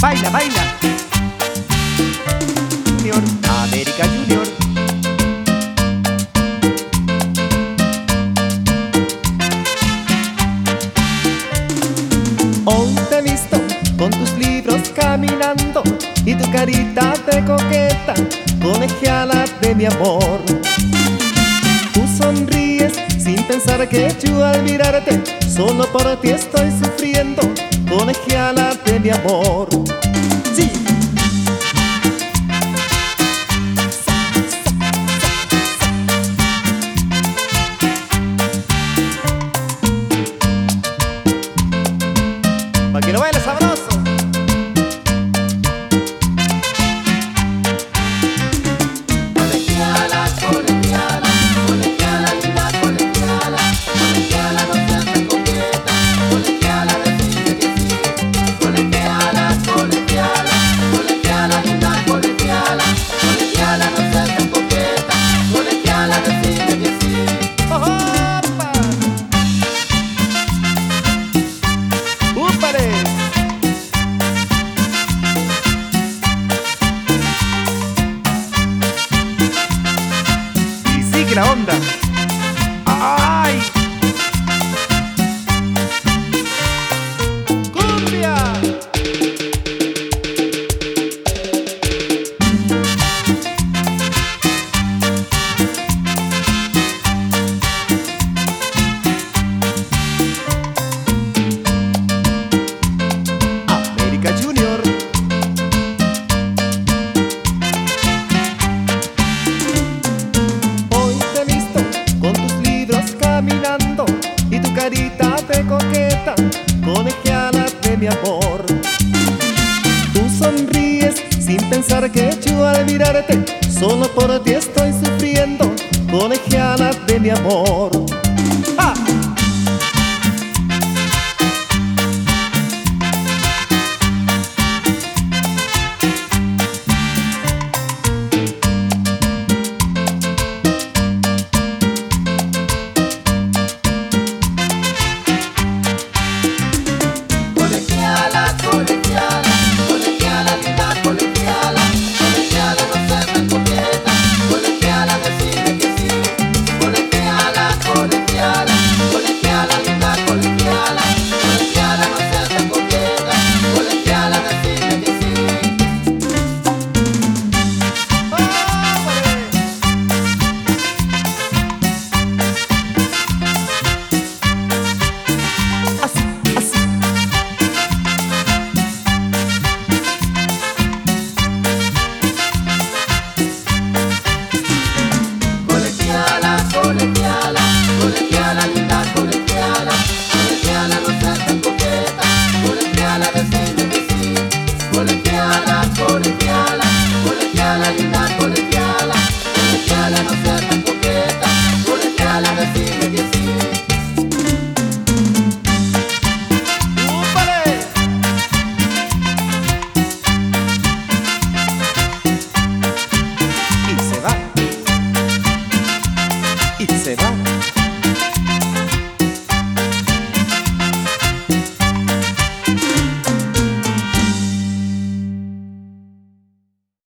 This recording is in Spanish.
Baila, baila. Junior, América Junior. Hoy te he visto con tus libros caminando y tu carita de coqueta, colegiala de mi amor. Tú sonríes sin pensar que yo al mirarte solo por ti estoy sufriendo, colegiala de mi amor. Sí. Pa' que lo baile sabroso. Colegiala, colegiala, colegiala, linda colegiala, colegiala no seas tan coqueta, colegiala decide que sí. Colegiala, colegiala, colegiala, linda colegiala, colegiala no seas tan coqueta, colegiala decide que sí. ¡Opa! ¡Úpale! Y sigue la onda. ¡Ay! ¡Cumbia! América Junior. Hoy te he visto con tus libros caminando y tu carita de coqueta, colegiala de mi amor. Tú sonríes sin pensar que yo al mirarte solo por ti estoy sufriendo, colegiala de mi amor.